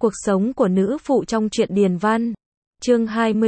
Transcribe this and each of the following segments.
Cuộc sống của nữ phụ trong truyện Điền Văn. Chương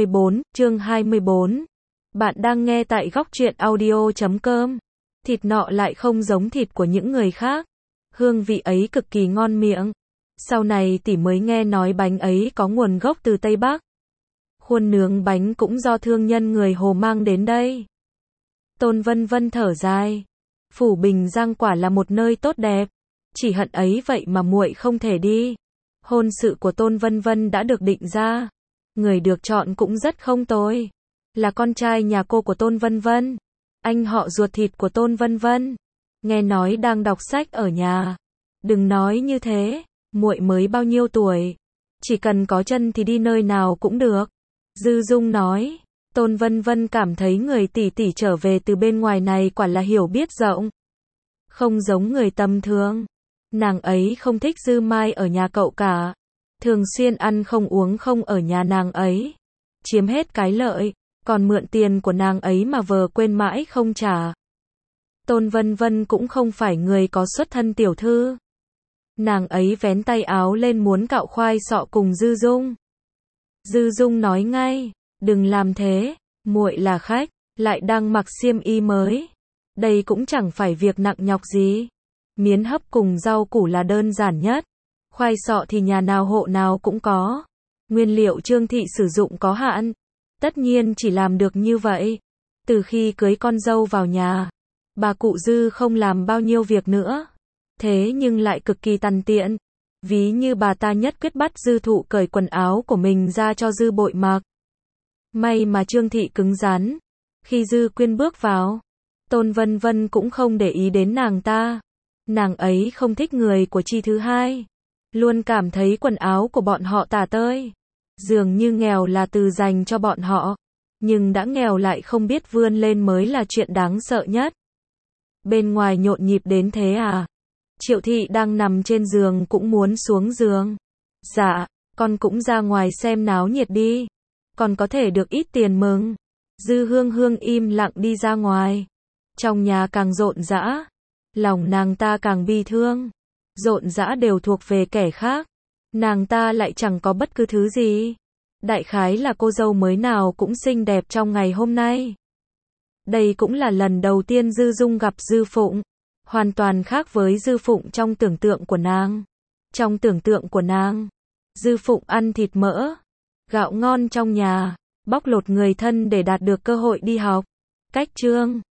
24. Bạn đang nghe tại góc truyện audio.com. Thịt nọ lại không giống thịt của những người khác. Hương vị ấy cực kỳ ngon miệng. Sau này tỷ mới nghe nói bánh ấy có nguồn gốc từ Tây Bắc. Khuôn nướng bánh cũng do thương nhân người Hồ mang đến đây. Tôn Vân Vân thở dài. Phủ Bình Giang quả là một nơi tốt đẹp. Chỉ hận ấy vậy mà muội không thể đi. Hôn sự của Tôn Vân Vân đã được định ra. Người được chọn cũng rất không tồi. Là con trai nhà cô của Tôn Vân Vân. Anh họ ruột thịt của Tôn Vân Vân. Nghe nói đang đọc sách ở nhà. Đừng nói như thế, muội mới bao nhiêu tuổi. Chỉ cần có chân thì đi nơi nào cũng được. Dư Dung nói. Tôn Vân Vân cảm thấy người tỷ tỷ trở về từ bên ngoài này quả là hiểu biết rộng. Không giống người tầm thường. Nàng ấy không thích Dư Mai ở nhà cậu cả. Thường xuyên ăn không uống không ở nhà nàng ấy. Chiếm hết cái lợi, còn mượn tiền của nàng ấy mà vờ quên mãi không trả. Tôn Vân Vân cũng không phải người có xuất thân tiểu thư. Nàng ấy vén tay áo lên muốn cạo khoai sọ cùng Dư Dung. Dư Dung nói ngay, đừng làm thế, muội là khách, lại đang mặc xiêm y mới. Đây cũng chẳng phải việc nặng nhọc gì. Miến hấp cùng rau củ là đơn giản nhất. Khoai sọ thì nhà nào hộ nào cũng có. Nguyên liệu Trương thị sử dụng có hạn. Tất nhiên chỉ làm được như vậy. Từ khi cưới con dâu vào nhà, bà cụ Dư không làm bao nhiêu việc nữa. Thế nhưng lại cực kỳ tằn tiện. Ví như bà ta nhất quyết bắt Dư Thụ cởi quần áo của mình ra cho Dư Bội mặc. May mà Trương thị cứng rắn. Khi Dư Quyên bước vào, Tôn Vân Vân cũng không để ý đến nàng ta. Nàng ấy không thích người của chi thứ hai. Luôn cảm thấy quần áo của bọn họ tả tơi. Dường như nghèo là từ dành cho bọn họ. Nhưng đã nghèo lại không biết vươn lên mới là chuyện đáng sợ nhất. Bên ngoài nhộn nhịp đến thế à? Triệu thị đang nằm trên giường cũng muốn xuống giường. Dạ, con cũng ra ngoài xem náo nhiệt đi. Còn có thể được ít tiền mừng. Dư Hương Hương im lặng đi ra ngoài. Trong nhà càng rộn rã. Lòng nàng ta càng bi thương. Rộn rã đều thuộc về kẻ khác. Nàng ta lại chẳng có bất cứ thứ gì. Đại khái là cô dâu mới nào cũng xinh đẹp trong ngày hôm nay. Đây cũng là lần đầu tiên Dư Dung gặp Dư Phụng. Hoàn toàn khác với Dư Phụng trong tưởng tượng của nàng. Trong tưởng tượng của nàng, Dư Phụng ăn thịt mỡ, gạo ngon trong nhà, bóc lột người thân để đạt được cơ hội đi học. Cách chương